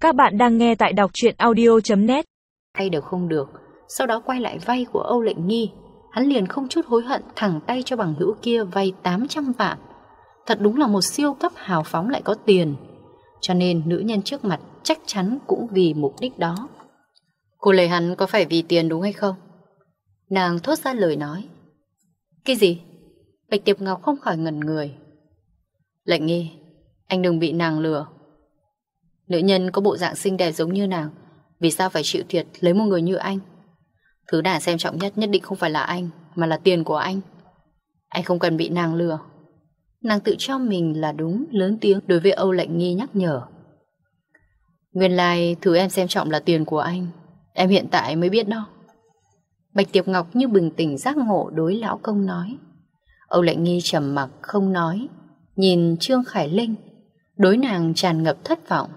Các bạn đang nghe tại đọc truyện audio.net. Hay được không được, sau đó quay lại vay của Âu Lệnh Nghi. Hắn liền không chút hối hận thẳng tay cho bằng hữu kia vay 800 vạn. Thật đúng là một siêu cấp hào phóng lại có tiền. Cho nên nữ nhân trước mặt chắc chắn cũng vì mục đích đó. Cô lấy hắn có phải vì tiền đúng hay không? Nàng thốt ra lời nói. Cái gì? Bạch Tiệp Ngọc không khỏi ngẩn người. Lệnh Nghi, anh đừng bị nàng lừa. Nữ nhân có bộ dạng xinh đẹp giống như nàng, vì sao phải chịu thiệt lấy một người như anh? Thứ nàng xem trọng nhất nhất định không phải là anh, mà là tiền của anh. Anh không cần bị nàng lừa. Nàng tự cho mình là đúng, lớn tiếng đối với Âu Lệnh Nghi nhắc nhở. Nguyên lai thứ em xem trọng là tiền của anh, em hiện tại mới biết đó. Bạch Tiệp Ngọc như bừng tỉnh giác ngộ đối lão công nói. Âu Lệnh Nghi trầm mặc không nói, nhìn Trương Khải Linh, đối nàng tràn ngập thất vọng.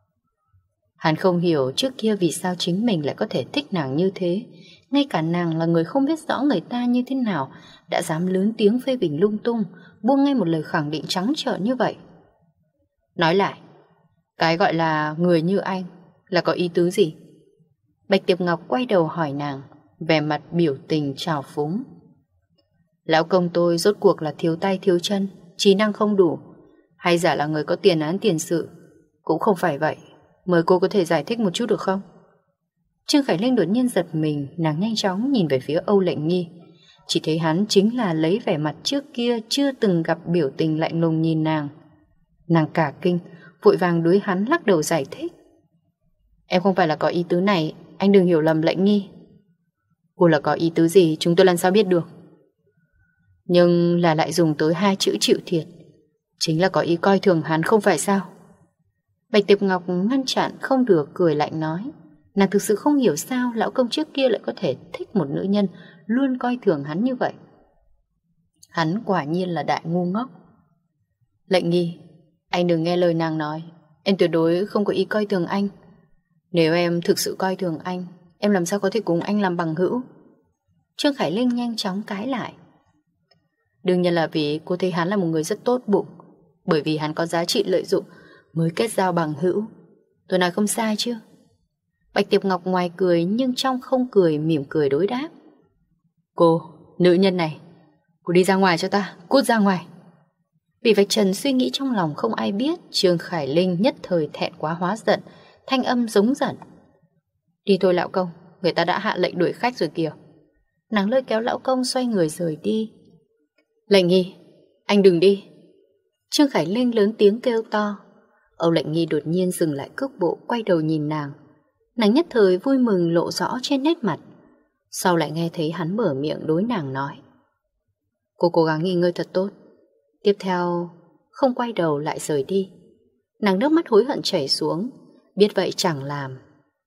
Hắn không hiểu trước kia vì sao chính mình lại có thể thích nàng như thế. Ngay cả nàng là người không biết rõ người ta như thế nào đã dám lớn tiếng phê bình lung tung, buông ngay một lời khẳng định trắng trợn như vậy. Nói lại, cái gọi là người như anh là có ý tứ gì? Bạch Tiệp Ngọc quay đầu hỏi nàng, vẻ mặt biểu tình trào phúng. Lão công tôi rốt cuộc là thiếu tay thiếu chân, trí năng không đủ, hay giả là người có tiền án tiền sự? Cũng không phải vậy. Mời cô có thể giải thích một chút được không? Trương Khải Linh đột nhiên giật mình, nàng nhanh chóng nhìn về phía Âu Lệnh Nghi. Chỉ thấy hắn chính là lấy vẻ mặt trước kia chưa từng gặp biểu tình lạnh lùng nhìn nàng. Nàng cả kinh, vội vàng đối hắn lắc đầu giải thích. Em không phải là có ý tứ này, anh đừng hiểu lầm Lệnh Nghi. Cô là có ý tứ gì chúng tôi làm sao biết được? Nhưng là lại dùng tới hai chữ chịu thiệt, chính là có ý coi thường hắn không phải sao? Bạch Tiệp Ngọc ngăn chặn không được cười lạnh nói. Nàng thực sự không hiểu sao lão công trước kia lại có thể thích một nữ nhân luôn coi thường hắn như vậy. Hắn quả nhiên là đại ngu ngốc. Lệnh Nghi, anh đừng nghe lời nàng nói. Em tuyệt đối không có ý coi thường anh. Nếu em thực sự coi thường anh, em làm sao có thể cùng anh làm bằng hữu? Trương Khải Linh nhanh chóng cãi lại. Đương nhiên là vì cô thấy hắn là một người rất tốt bụng, bởi vì hắn có giá trị lợi dụng mới kết giao bằng hữu. Tôi nói không sai chứ? Bạch Tiệp Ngọc ngoài cười nhưng trong không cười, mỉm cười đối đáp. Cô, nữ nhân này, cô đi ra ngoài cho ta, cút ra ngoài. Vì vạch trần suy nghĩ trong lòng không ai biết, Trương Khải Linh nhất thời thẹn quá hóa giận, thanh âm giống giận. Đi thôi lão công, người ta đã hạ lệnh đuổi khách rồi kìa. Nàng lôi kéo lão công xoay người rời đi. Lệnh Nghi, anh đừng đi. Trương Khải Linh lớn tiếng kêu to. Âu Lệnh Nghi đột nhiên dừng lại cước bộ, quay đầu nhìn nàng. Nàng nhất thời vui mừng lộ rõ trên nét mặt. Sau lại nghe thấy hắn mở miệng đối nàng nói. Cô cố gắng nghỉ ngơi thật tốt. Tiếp theo không quay đầu lại rời đi. Nàng nước mắt hối hận chảy xuống, biết vậy chẳng làm.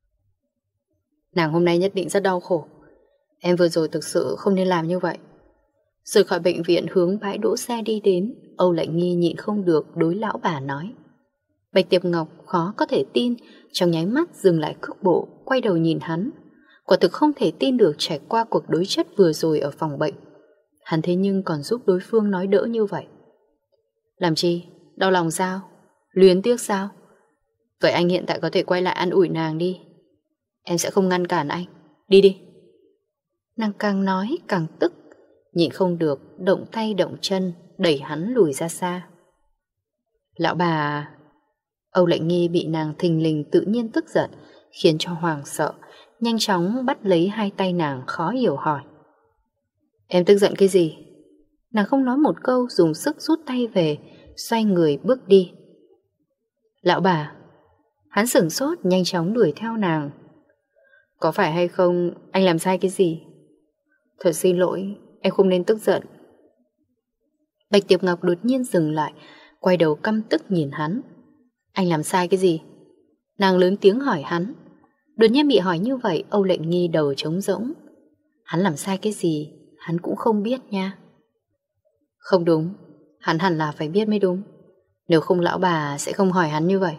Nàng hôm nay nhất định rất đau khổ. Em vừa rồi thực sự không nên làm như vậy. Rời khỏi bệnh viện hướng bãi đỗ xe đi đến, Âu Lệnh Nghi nhịn không được đối lão bà nói. Bạch Tiệp Ngọc khó có thể tin, trong nháy mắt dừng lại cước bộ, quay đầu nhìn hắn. Quả thực không thể tin được trải qua cuộc đối chất vừa rồi ở phòng bệnh, hắn thế nhưng còn giúp đối phương nói đỡ như vậy. Làm chi? Đau lòng sao? Luyến tiếc sao? Vậy anh hiện tại có thể quay lại an ủi nàng đi. Em sẽ không ngăn cản anh. Đi đi. Nàng càng nói càng tức, nhịn không được, động tay động chân, đẩy hắn lùi ra xa. Lão bà... Âu Lệnh Nghi bị nàng thình lình tự nhiên tức giận, khiến cho hoàng sợ, nhanh chóng bắt lấy hai tay nàng khó hiểu hỏi. Em tức giận cái gì? Nàng không nói một câu, dùng sức rút tay về, xoay người bước đi. Lão bà... Hắn sửng sốt nhanh chóng đuổi theo nàng. Có phải hay không anh làm sai cái gì? Thật xin lỗi, em không nên tức giận. Bạch Tiệp Ngọc đột nhiên dừng lại, quay đầu căm tức nhìn hắn. Anh làm sai cái gì? Nàng lớn tiếng hỏi hắn. Đột nhiên bị hỏi như vậy, Âu Lệnh Nghi đầu trống rỗng. Hắn làm sai cái gì hắn cũng không biết nha. Không đúng, hắn hẳn là phải biết mới đúng. Nếu không lão bà sẽ không hỏi hắn như vậy.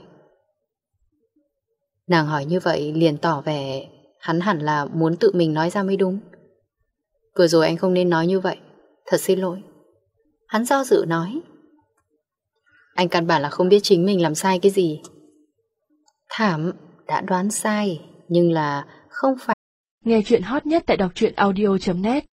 Nàng hỏi như vậy liền tỏ vẻ hắn hẳn là muốn tự mình nói ra mới đúng. Vừa rồi anh không nên nói như vậy, thật xin lỗi. Hắn do dự nói. Anh căn bản là không biết chính mình làm sai cái gì. Thảm đã đoán sai, nhưng là không phải. Nghe chuyện hot nhất tại đọc truyện audio.net